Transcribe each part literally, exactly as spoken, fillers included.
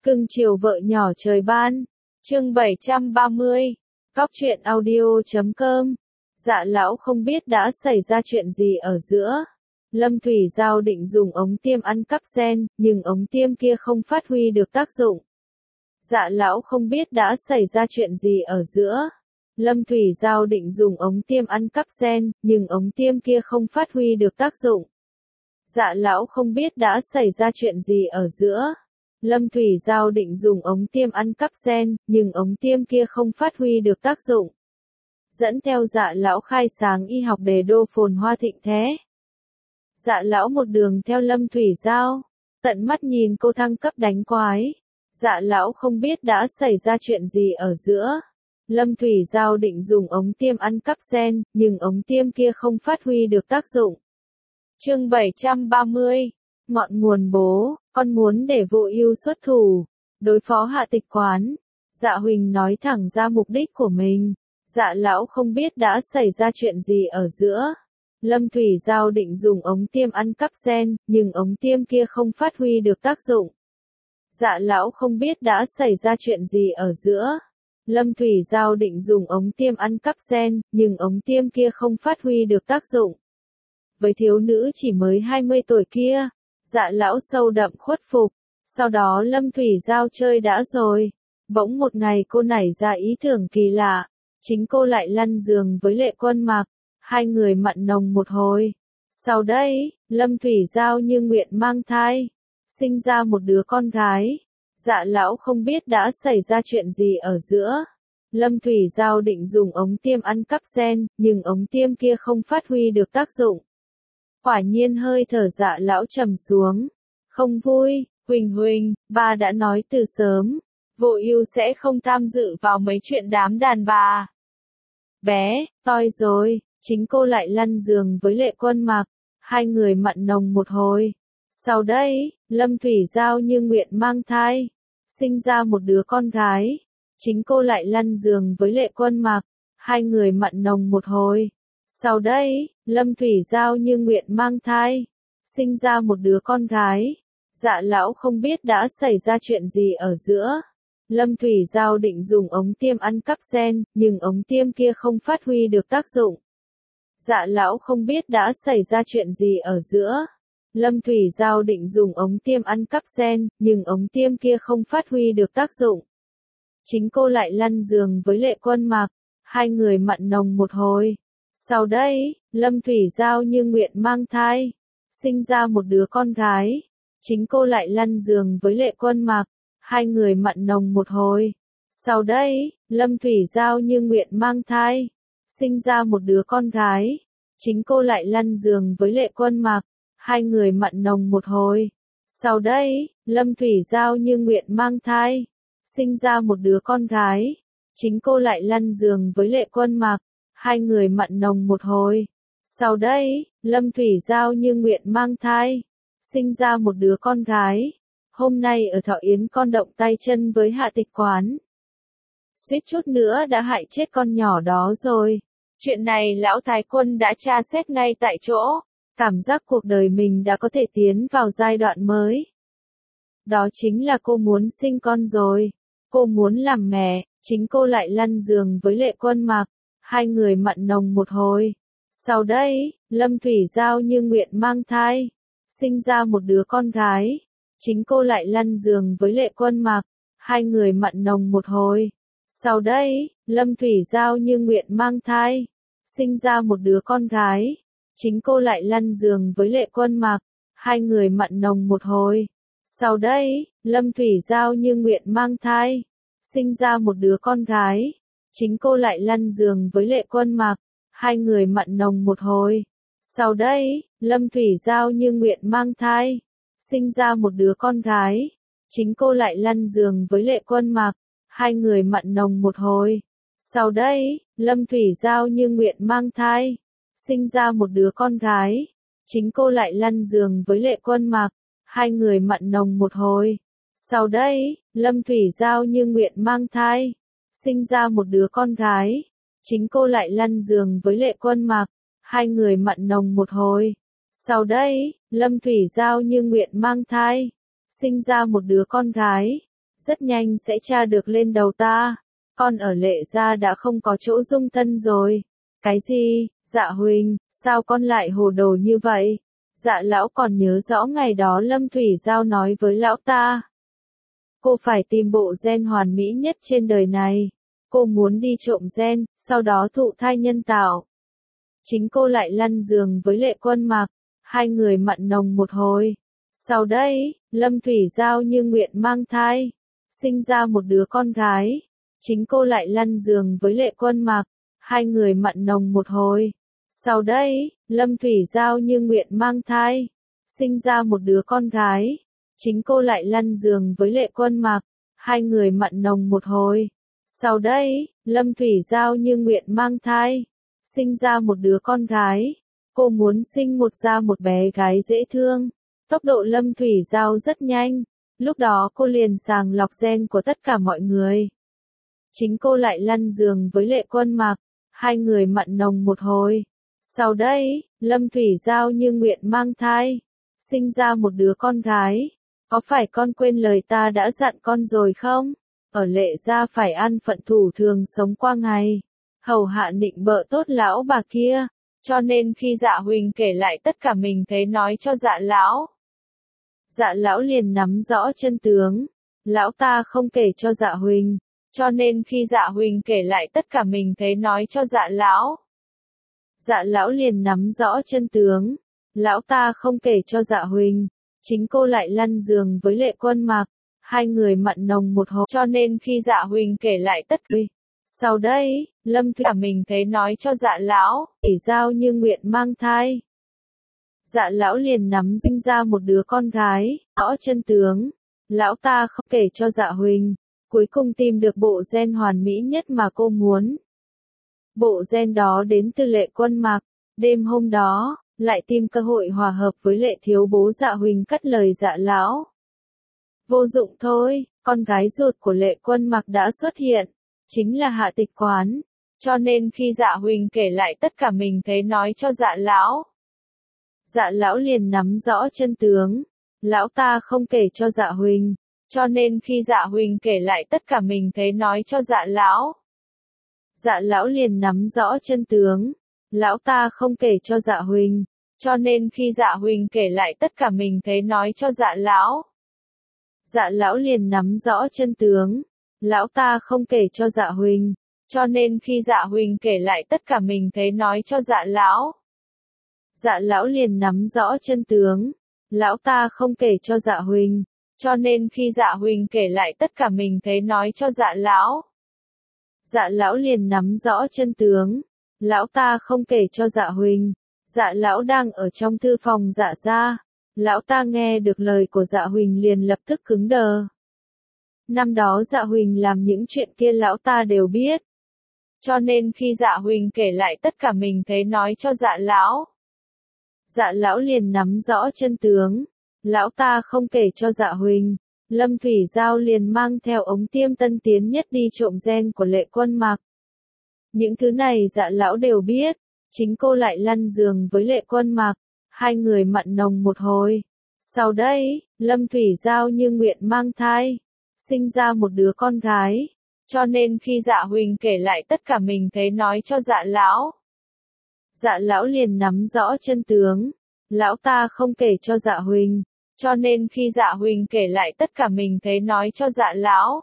Cưng chiều vợ nhỏ trời ban. Chương bảy trăm ba mươi. Cóc truyện audio chấm com. Dạ lão không biết đã xảy ra chuyện gì ở giữa. Lâm Thủy Giao định dùng ống tiêm ăn cắp gen, nhưng ống tiêm kia không phát huy được tác dụng. Dạ lão không biết đã xảy ra chuyện gì ở giữa. Lâm Thủy Giao định dùng ống tiêm ăn cắp gen, nhưng ống tiêm kia không phát huy được tác dụng. Dạ lão không biết đã xảy ra chuyện gì ở giữa. Lâm Thủy Giao định dùng ống tiêm ăn cắp gen, nhưng ống tiêm kia không phát huy được tác dụng. Dẫn theo dạ lão khai sáng y học đề đô phồn hoa thịnh thế. Dạ lão một đường theo Lâm Thủy Giao, tận mắt nhìn cô thăng cấp đánh quái. Dạ lão không biết đã xảy ra chuyện gì ở giữa. Lâm Thủy Giao định dùng ống tiêm ăn cắp gen, nhưng ống tiêm kia không phát huy được tác dụng. Chương bảy trăm ba mươi. Ngọn nguồn bố, con muốn để Vô Ưu xuất thủ, đối phó Hạ Tịch Quán. Dạ Huỳnh nói thẳng ra mục đích của mình. Dạ lão không biết đã xảy ra chuyện gì ở giữa. Lâm Thủy Giao định dùng ống tiêm ăn cắp gen, nhưng ống tiêm kia không phát huy được tác dụng. Dạ lão không biết đã xảy ra chuyện gì ở giữa. Lâm Thủy Giao định dùng ống tiêm ăn cắp gen, nhưng ống tiêm kia không phát huy được tác dụng. Với thiếu nữ chỉ mới hai mươi tuổi kia, dạ lão sâu đậm khuất phục. Sau đó Lâm Thủy Giao chơi đã rồi. Bỗng một ngày cô nảy ra ý tưởng kỳ lạ. Chính cô lại lăn giường với Lệ Quân Mặc. Hai người mặn nồng một hồi. Sau đây, Lâm Thủy Giao như nguyện mang thai. Sinh ra một đứa con gái. Dạ lão không biết đã xảy ra chuyện gì ở giữa. Lâm Thủy Giao định dùng ống tiêm ăn cắp gen, nhưng ống tiêm kia không phát huy được tác dụng. Quả nhiên hơi thở dạ lão trầm xuống. Không vui, Huỳnh Huỳnh, ba đã nói từ sớm. Vô Ưu sẽ không tham dự vào mấy chuyện đám đàn bà. Bé, toi rồi, chính cô lại lăn giường với Lệ Quân Mặc. Hai người mặn nồng một hồi. Sau đây, Lâm Thủy Giao như nguyện mang thai. Sinh ra một đứa con gái. Chính cô lại lăn giường với Lệ Quân Mặc. Hai người mặn nồng một hồi. Sau đây, Lâm Thủy Giao như nguyện mang thai. Sinh ra một đứa con gái. Dạ lão không biết đã xảy ra chuyện gì ở giữa. Lâm Thủy Giao định dùng ống tiêm ăn cắp gen, nhưng ống tiêm kia không phát huy được tác dụng. Dạ lão không biết đã xảy ra chuyện gì ở giữa. Lâm Thủy Giao định dùng ống tiêm ăn cắp gen, nhưng ống tiêm kia không phát huy được tác dụng. Chính cô lại lăn giường với Lệ Quân Mặc. Hai người mặn nồng một hồi. Sau đây, Lâm Thủy Giao như nguyện mang thai. Sinh ra một đứa con gái. Chính cô lại lăn giường với Lệ Quân Mặc. Hai người mặn nồng một hồi. Sau đây, Lâm Thủy Giao như nguyện mang thai. Sinh ra một đứa con gái. Chính cô lại lăn giường với Lệ Quân Mặc. Hai người mặn nồng một hồi. Sau đây, Lâm Thủy Giao như nguyện mang thai. Sinh ra một đứa con gái. Chính cô lại lăn giường với Lệ Quân Mặc. Hai người mặn nồng một hồi. Sau đây, Lâm Thủy Giao như nguyện mang thai. Sinh ra một đứa con gái. Hôm nay ở Thọ Yến con động tay chân với Hạ Tịch Quán. Suýt chút nữa đã hại chết con nhỏ đó rồi. Chuyện này lão thái quân đã tra xét ngay tại chỗ. Cảm giác cuộc đời mình đã có thể tiến vào giai đoạn mới. Đó chính là cô muốn sinh con rồi. Cô muốn làm mẹ, chính cô lại lăn giường với Lệ Quân Mặc. Hai người mặn nồng một hồi. Sau đây, Lâm Thủy Giao như nguyện mang thai. Sinh ra một đứa con gái. Chính cô lại lăn giường với Lệ Quân Mặc. Hai người mặn nồng một hồi. Sau đây, Lâm Thủy Giao như nguyện mang thai. Sinh ra một đứa con gái. Chính cô lại lăn giường với Lệ Quân Mặc. Hai người mặn nồng một hồi. Sau đây, Lâm Thủy Giao như nguyện mang thai. Sinh ra một đứa con gái. Chính cô lại lăn giường với Lệ Quân Mặc. Hai người mặn nồng một hồi. Sau đây, Lâm Thủy Giao như nguyện mang thai. Sinh ra một đứa con gái. Chính cô lại lăn giường với Lệ Quân Mặc. Hai người mặn nồng một hồi. Sau đây, Lâm Thủy Giao như nguyện mang thai. Sinh ra một đứa con gái. Chính cô lại lăn giường với Lệ Quân Mặc. Hai người mặn nồng một hồi. Sau đây, Lâm Thủy Giao như nguyện mang thai. Sinh ra một đứa con gái. Chính cô lại lăn giường với Lệ Quân Mặc. Hai người mặn nồng một hồi. Sau đây, Lâm Thủy Giao như nguyện mang thai. Sinh ra một đứa con gái. rất nhanh sẽ tra được lên đầu ta. Con ở Lệ gia đã không có chỗ dung thân rồi. Cái gì? Dạ huynh, sao con lại hồ đồ như vậy? Dạ lão còn nhớ rõ ngày đó Lâm Thủy Giao nói với lão ta. Cô phải tìm bộ gen hoàn mỹ nhất trên đời này. Cô muốn đi trộm gen, sau đó thụ thai nhân tạo. Chính cô lại lăn giường với Lệ Quân Mặc, hai người mặn nồng một hồi. Sau đây, Lâm Thủy Giao như nguyện mang thai, sinh ra một đứa con gái. Chính cô lại lăn giường với Lệ Quân Mặc, hai người mặn nồng một hồi. Sau đây, Lâm Thủy Giao như nguyện mang thai, sinh ra một đứa con gái. Chính cô lại lăn giường với Lệ Quân Mặc, hai người mặn nồng một hồi. Sau đây, Lâm Thủy Giao như nguyện mang thai, sinh ra một đứa con gái. Cô muốn sinh một ra một bé gái dễ thương. Tốc độ Lâm Thủy Giao rất nhanh. Lúc đó cô liền sàng lọc gen của tất cả mọi người. Chính cô lại lăn giường với Lệ Quân Mặc, hai người mặn nồng một hồi. Sau đây, Lâm Thủy Giao như nguyện mang thai, sinh ra một đứa con gái. Có phải con quên lời ta đã dặn con rồi không? Ở Lệ gia phải ăn phận thủ thường sống qua ngày, hầu hạ nịnh bợ tốt lão bà kia. Cho nên khi Dạ Huỳnh kể lại tất cả mình thấy nói cho Dạ lão. Dạ lão liền nắm rõ chân tướng. Lão ta không kể cho Dạ Huỳnh. Cho nên khi Dạ Huỳnh kể lại tất cả mình thấy nói cho Dạ lão. Dạ lão liền nắm rõ chân tướng. Lão ta không kể cho Dạ Huỳnh. Chính cô lại lăn giường với Lệ Quân Mặc, hai người mặn nồng một hồi. Cho nên khi Dạ Huỳnh kể lại tất cả. Sau đây, Lâm Thủy mình thấy nói cho Dạ lão, Thủy Giao như nguyện mang thai. Dạ lão liền nắm sinh ra một đứa con gái, rõ chân tướng. Lão ta không kể cho Dạ Huỳnh, cuối cùng tìm được bộ gen hoàn mỹ nhất mà cô muốn. Bộ gen đó đến từ Lệ Quân Mặc. Đêm hôm đó, lại tìm cơ hội hòa hợp với Lệ thiếu bố Dạ Huỳnh cắt lời Dạ lão. Vô dụng thôi, con gái ruột của Lệ Quân Mặc đã xuất hiện, chính là Hạ Tịch Quán. Cho nên khi Dạ Huỳnh kể lại tất cả mình thấy nói cho Dạ lão. Dạ lão liền nắm rõ chân tướng. Lão ta không kể cho Dạ Huỳnh. Cho nên khi Dạ Huỳnh kể lại tất cả mình thấy nói cho Dạ lão. Dạ lão liền nắm rõ chân tướng. Lão ta không kể cho Dạ Huỳnh. Cho nên khi Dạ Huỳnh kể lại tất cả mình thấy nói cho Dạ lão. Dạ lão liền nắm rõ chân tướng. Lão ta không kể cho Dạ Huỳnh. Cho nên khi Dạ Huỳnh kể lại tất cả mình thấy nói cho Dạ lão. Dạ lão liền nắm rõ chân tướng. Lão ta không kể cho Dạ Huỳnh. Cho nên khi Dạ Huỳnh kể lại tất cả mình thấy nói cho Dạ lão. Dạ lão liền nắm rõ chân tướng. Lão ta không kể cho Dạ Huỳnh. Dạ lão đang ở trong thư phòng Dạ gia. Lão ta nghe được lời của Dạ Huỳnh liền lập tức cứng đờ. Năm đó Dạ Huỳnh làm những chuyện kia lão ta đều biết. Cho nên khi Dạ Huỳnh kể lại tất cả mình thấy nói cho Dạ lão. Dạ lão liền nắm rõ chân tướng. Lão ta không kể cho Dạ Huỳnh. Lâm Thủy Giao liền mang theo ống tiêm tân tiến nhất đi trộm gen của Lệ Quân Mặc. Những thứ này Dạ lão đều biết. Chính cô lại lăn giường với Lệ Quân Mặc, hai người mặn nồng một hồi. Sau đây, Lâm Thủy Giao như nguyện mang thai, sinh ra một đứa con gái. Cho nên khi Dạ Huỳnh kể lại tất cả mình thấy nói cho Dạ lão. Dạ lão liền nắm rõ chân tướng. Lão ta không kể cho Dạ Huỳnh. Cho nên khi Dạ Huỳnh kể lại tất cả mình thấy nói cho Dạ lão.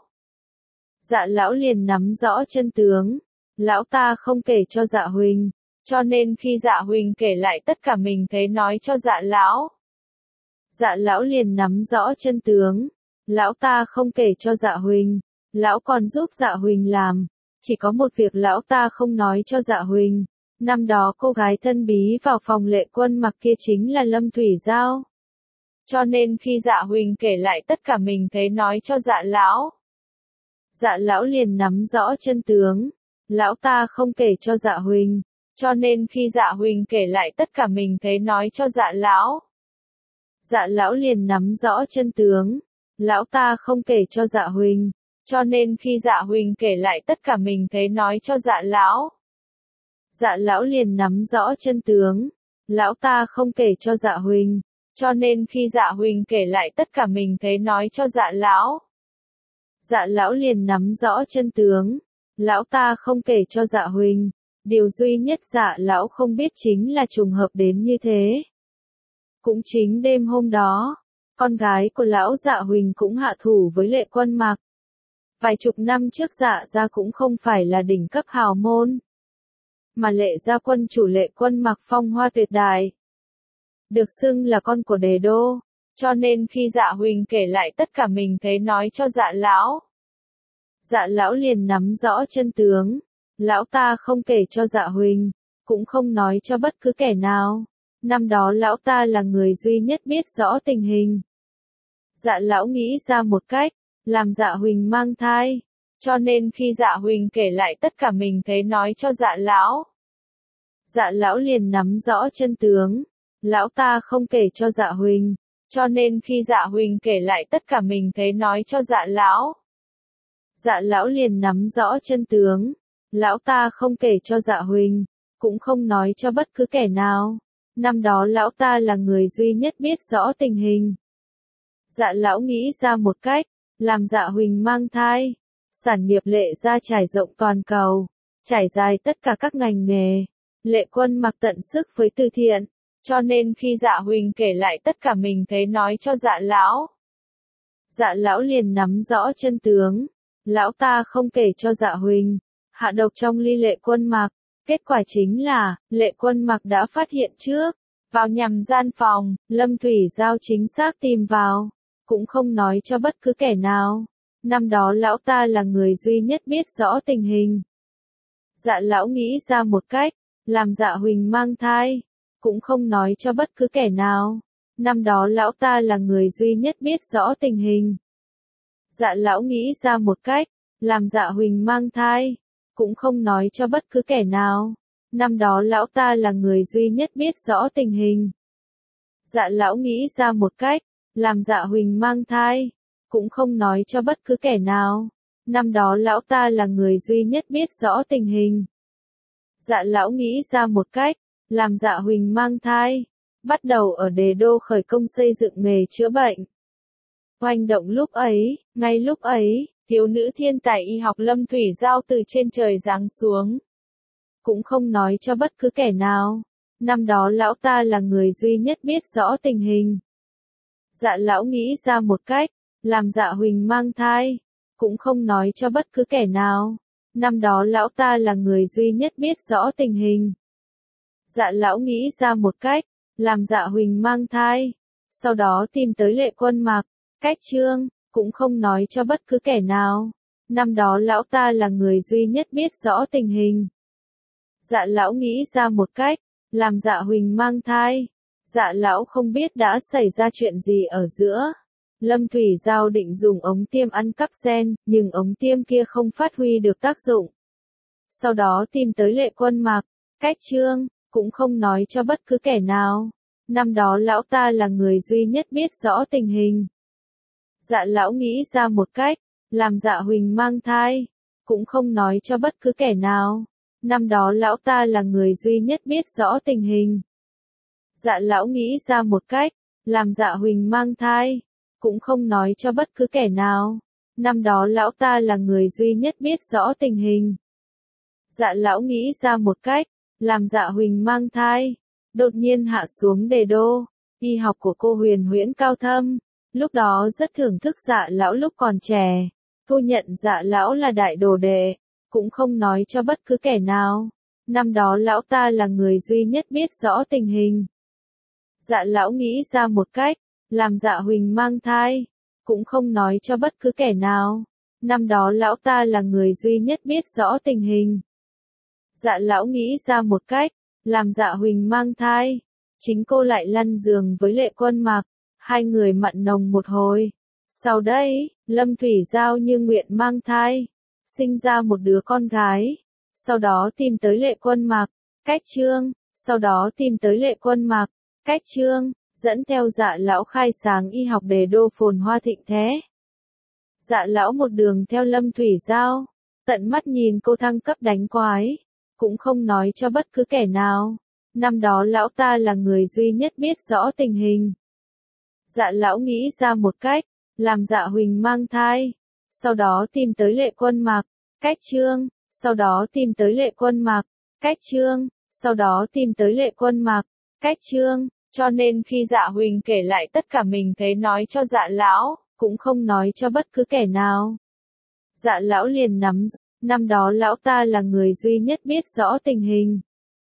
Dạ lão liền nắm rõ chân tướng. Lão ta không kể cho Dạ Huỳnh. Cho nên khi Dạ Huỳnh kể lại tất cả mình thấy nói cho Dạ lão. Dạ lão liền nắm rõ chân tướng. Lão ta không kể cho Dạ Huỳnh. Lão còn giúp Dạ Huỳnh làm. Chỉ có một việc lão ta không nói cho Dạ Huỳnh. Năm đó cô gái thân bí vào phòng Lệ Quân Mặc kia chính là Lâm Thủy Giao. Cho nên khi Dạ Huỳnh kể lại tất cả mình thấy nói cho Dạ lão. Dạ lão liền nắm rõ chân tướng. Lão ta không kể cho Dạ Huỳnh. Cho nên khi Dạ Huỳnh kể lại tất cả mình thấy nói cho Dạ lão. Dạ lão liền nắm rõ chân tướng. Lão ta không kể cho Dạ Huỳnh. Cho nên khi Dạ Huỳnh kể lại tất cả mình thấy nói cho Dạ lão. Dạ lão liền nắm rõ chân tướng. Lão ta không kể cho Dạ Huỳnh. Cho nên khi Dạ Huỳnh kể lại tất cả mình thấy nói cho Dạ lão. Dạ lão liền nắm rõ chân tướng. Lão ta không kể cho Dạ Huỳnh. Điều duy nhất Dạ lão không biết chính là trùng hợp đến như thế. Cũng chính đêm hôm đó, con gái của lão Dạ Huỳnh cũng hạ thủ với Lệ Quân Mặc. Vài chục năm trước Dạ gia cũng không phải là đỉnh cấp hào môn, mà Lệ gia quân chủ Lệ Quân Mặc phong hoa tuyệt đại, được xưng là con của Đề Đô, cho nên khi Dạ Huỳnh kể lại tất cả mình thấy nói cho Dạ lão, Dạ lão liền nắm rõ chân tướng. Lão ta không kể cho Dạ Huỳnh, cũng không nói cho bất cứ kẻ nào. Năm đó lão ta là người duy nhất biết rõ tình hình. Dạ lão nghĩ ra một cách, làm Dạ Huỳnh mang thai, cho nên khi Dạ Huỳnh kể lại tất cả mình thấy nói cho Dạ lão, Dạ lão liền nắm rõ chân tướng. Lão ta không kể cho Dạ Huỳnh, cho nên khi Dạ Huỳnh kể lại tất cả mình thấy nói cho Dạ lão, Dạ lão liền nắm rõ chân tướng. Lão ta không kể cho Dạ Huỳnh, cũng không nói cho bất cứ kẻ nào. Năm đó lão ta là người duy nhất biết rõ tình hình. Dạ lão nghĩ ra một cách, làm Dạ Huỳnh mang thai. Sản nghiệp Lệ gia trải rộng toàn cầu, trải dài tất cả các ngành nghề. Lệ Quân Mặc tận sức với từ thiện, cho nên khi Dạ Huỳnh kể lại tất cả mình thấy nói cho Dạ lão, Dạ lão liền nắm rõ chân tướng. Lão ta không kể cho Dạ Huỳnh, hạ độc trong ly Lệ Quân Mặc. Kết quả chính là, Lệ Quân Mặc đã phát hiện trước, vào nhằm gian phòng, Lâm Thủy Giao chính xác tìm vào, cũng không nói cho bất cứ kẻ nào. Năm đó lão ta là người duy nhất biết rõ tình hình. Dạ lão nghĩ ra một cách, làm Dạ Huỳnh mang thai, cũng không nói cho bất cứ kẻ nào. Năm đó lão ta là người duy nhất biết rõ tình hình. Dạ lão nghĩ ra một cách, làm Dạ Huỳnh mang thai, cũng không nói cho bất cứ kẻ nào. Năm đó lão ta là người duy nhất biết rõ tình hình. Dạ lão nghĩ ra một cách, làm Dạ Huỳnh mang thai, cũng không nói cho bất cứ kẻ nào. Năm đó lão ta là người duy nhất biết rõ tình hình. Dạ lão nghĩ ra một cách, làm Dạ Huỳnh mang thai, bắt đầu ở Đề Đô khởi công xây dựng nghề chữa bệnh. Oanh động lúc ấy, ngay lúc ấy, thiếu nữ thiên tài y học Lâm Thủy Giao từ trên trời giáng xuống. Cũng không nói cho bất cứ kẻ nào. Năm đó lão ta là người duy nhất biết rõ tình hình. Dạ lão nghĩ ra một cách, làm Dạ Huỳnh mang thai, cũng không nói cho bất cứ kẻ nào. Năm đó lão ta là người duy nhất biết rõ tình hình. Dạ lão nghĩ ra một cách, làm Dạ Huỳnh mang thai, sau đó tìm tới Lệ Quân Mặc, cách trương, cũng không nói cho bất cứ kẻ nào. Năm đó lão ta là người duy nhất biết rõ tình hình. Dạ lão nghĩ ra một cách, làm Dạ Huỳnh mang thai. Dạ lão không biết đã xảy ra chuyện gì ở giữa. Lâm Thủy Giao định dùng ống tiêm ăn cắp gen, nhưng ống tiêm kia không phát huy được tác dụng. Sau đó tìm tới Lệ Quân Mặc, cách trương, cũng không nói cho bất cứ kẻ nào. Năm đó lão ta là người duy nhất biết rõ tình hình. Dạ lão nghĩ ra một cách, làm Dạ Huỳnh mang thai, cũng không nói cho bất cứ kẻ nào. Năm đó lão ta là người duy nhất biết rõ tình hình. Dạ lão nghĩ ra một cách, làm Dạ Huỳnh mang thai, cũng không nói cho bất cứ kẻ nào. Năm đó lão ta là người duy nhất biết rõ tình hình. Dạ lão nghĩ ra một cách, làm Dạ Huỳnh mang thai, đột nhiên hạ xuống Đề Đô. Y học của cô Huyền Huyễn cao thâm, lúc đó rất thưởng thức Dạ lão lúc còn trẻ. Cô nhận Dạ lão là đại đồ đệ, cũng không nói cho bất cứ kẻ nào. Năm đó lão ta là người duy nhất biết rõ tình hình. Dạ lão nghĩ ra một cách, làm Dạ Huỳnh mang thai, cũng không nói cho bất cứ kẻ nào. Năm đó lão ta là người duy nhất biết rõ tình hình. Dạ lão nghĩ ra một cách, làm Dạ Huỳnh mang thai, chính cô lại lăn giường với Lệ Quân Mặc, hai người mặn nồng một hồi. Sau đây, Lâm Thủy Giao như nguyện mang thai, sinh ra một đứa con gái, sau đó tìm tới Lệ Quân Mặc, cách trương, sau đó tìm tới Lệ Quân Mặc, cách trương, dẫn theo Dạ lão khai sáng y học Đề Đô phồn hoa thịnh thế. Dạ lão một đường theo Lâm Thủy Giao, tận mắt nhìn cô thăng cấp đánh quái, cũng không nói cho bất cứ kẻ nào. Năm đó lão ta là người duy nhất biết rõ tình hình. Dạ lão nghĩ ra một cách, làm Dạ Huỳnh mang thai, sau đó tìm tới Lệ Quân Mặc, cách Trương, sau đó tìm tới Lệ Quân Mặc, cách Trương, sau đó tìm tới Lệ Quân Mặc, cách Trương, cho nên khi Dạ Huỳnh kể lại tất cả mình thấy nói cho Dạ lão, cũng không nói cho bất cứ kẻ nào. Dạ lão liền nắm, năm đó lão ta là người duy nhất biết rõ tình hình.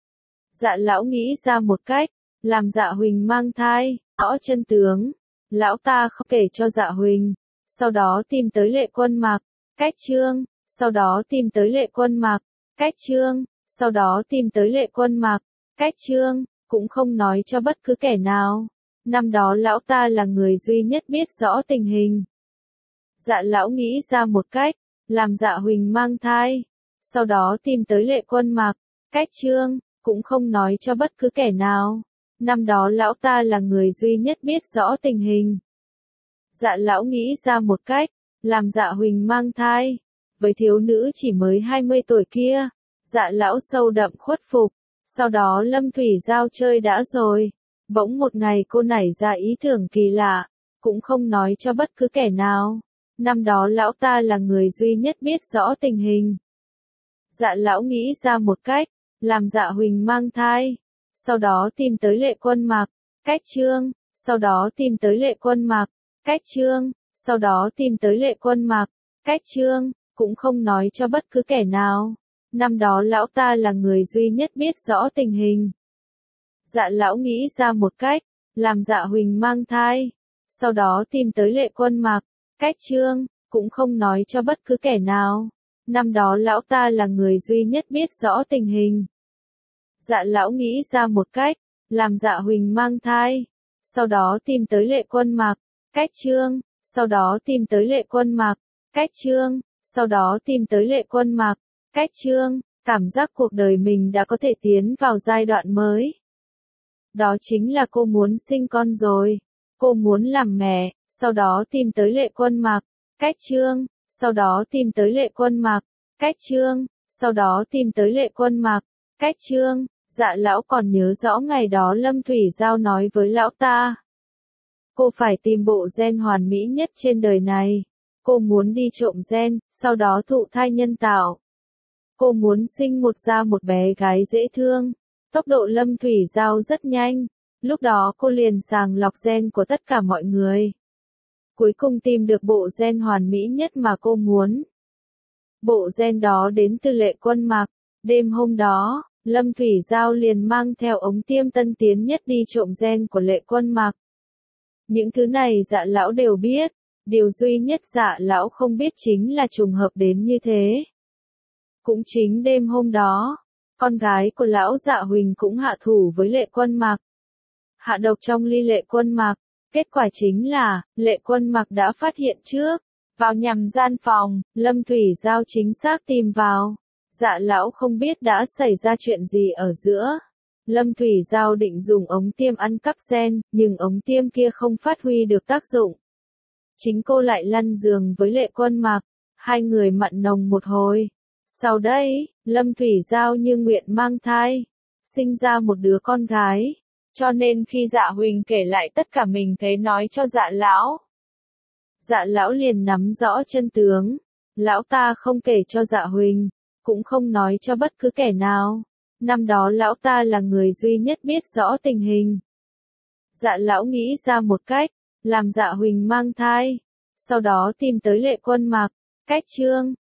Dạ lão nghĩ ra một cách, làm Dạ Huỳnh mang thai, rõ chân tướng. Lão ta không kể cho Dạ Huỳnh, sau đó tìm tới Lệ Quân Mặc, cách Trương, sau đó tìm tới Lệ Quân Mặc, cách Trương, sau đó tìm tới Lệ Quân Mặc, cách Trương, cũng không nói cho bất cứ kẻ nào. Năm đó lão ta là người duy nhất biết rõ tình hình. Dạ lão nghĩ ra một cách, làm Dạ Huỳnh mang thai, sau đó tìm tới Lệ Quân Mặc, cách Trương, cũng không nói cho bất cứ kẻ nào. Năm đó lão ta là người duy nhất biết rõ tình hình. Dạ lão nghĩ ra một cách, làm Dạ Huỳnh mang thai, với thiếu nữ chỉ mới hai mươi tuổi kia. Dạ lão sâu đậm khuất phục, sau đó Lâm Thủy Giao chơi đã rồi. Bỗng một ngày cô nảy ra ý tưởng kỳ lạ, cũng không nói cho bất cứ kẻ nào. Năm đó lão ta là người duy nhất biết rõ tình hình. Dạ lão nghĩ ra một cách, làm Dạ Huỳnh mang thai, sau đó tìm tới Lệ Quân Mặc, cách Trương, sau đó tìm tới Lệ Quân Mặc, cách Trương, sau đó tìm tới Lệ Quân Mặc, cách Trương, cũng không nói cho bất cứ kẻ nào. Năm đó lão ta là người duy nhất biết rõ tình hình. Dạ lão nghĩ ra một cách, làm Dạ Huỳnh mang thai, sau đó tìm tới Lệ Quân Mặc, cách Trương, cũng không nói cho bất cứ kẻ nào. Năm đó lão ta là người duy nhất biết rõ tình hình. Dạ lão nghĩ ra một cách, làm Dạ Huỳnh mang thai, sau đó tìm tới Lệ Quân Mặc, cách Trương, sau đó tìm tới Lệ Quân Mặc, cách Trương, sau đó tìm tới Lệ Quân Mặc, cách Trương, cảm giác cuộc đời mình đã có thể tiến vào giai đoạn mới. Đó chính là cô muốn sinh con rồi, cô muốn làm mẹ, sau đó tìm tới Lệ Quân Mặc, cách Trương, sau đó tìm tới Lệ Quân Mặc, cách Trương, sau đó tìm tới Lệ Quân Mặc, cách Trương. Dạ lão còn nhớ rõ ngày đó Lâm Thủy Giao nói với lão ta. Cô phải tìm bộ gen hoàn mỹ nhất trên đời này. Cô muốn đi trộm gen, sau đó thụ thai nhân tạo. Cô muốn sinh một ra một bé gái dễ thương. Tốc độ Lâm Thủy Giao rất nhanh. Lúc đó cô liền sàng lọc gen của tất cả mọi người. Cuối cùng tìm được bộ gen hoàn mỹ nhất mà cô muốn. Bộ gen đó đến từ Lệ Quân Mặc. Đêm hôm đó, Lâm Thủy Giao liền mang theo ống tiêm tân tiến nhất đi trộm gen của Lệ Quân Mặc. Những thứ này Dạ lão đều biết, điều duy nhất Dạ lão không biết chính là trùng hợp đến như thế. Cũng chính đêm hôm đó, con gái của lão Dạ Huỳnh cũng hạ thủ với Lệ Quân Mặc. Hạ độc trong ly Lệ Quân Mặc, kết quả chính là, Lệ Quân Mặc đã phát hiện trước, vào nhằm gian phòng, Lâm Thủy Giao chính xác tìm vào. Dạ lão không biết đã xảy ra chuyện gì ở giữa. Lâm Thủy Giao định dùng ống tiêm ăn cắp gen, nhưng ống tiêm kia không phát huy được tác dụng. Chính cô lại lăn giường với Lệ Quân Mặc, hai người mặn nồng một hồi. Sau đây, Lâm Thủy Giao như nguyện mang thai, sinh ra một đứa con gái. Cho nên khi Dạ Huỳnh kể lại tất cả mình thấy nói cho Dạ lão. Dạ lão liền nắm rõ chân tướng. Lão ta không kể cho Dạ Huỳnh, cũng không nói cho bất cứ kẻ nào. Năm đó lão ta là người duy nhất biết rõ tình hình. Dạ lão nghĩ ra một cách, làm Dạ Huỳnh mang thai, sau đó tìm tới Lệ Quân Mặc, cách Trương,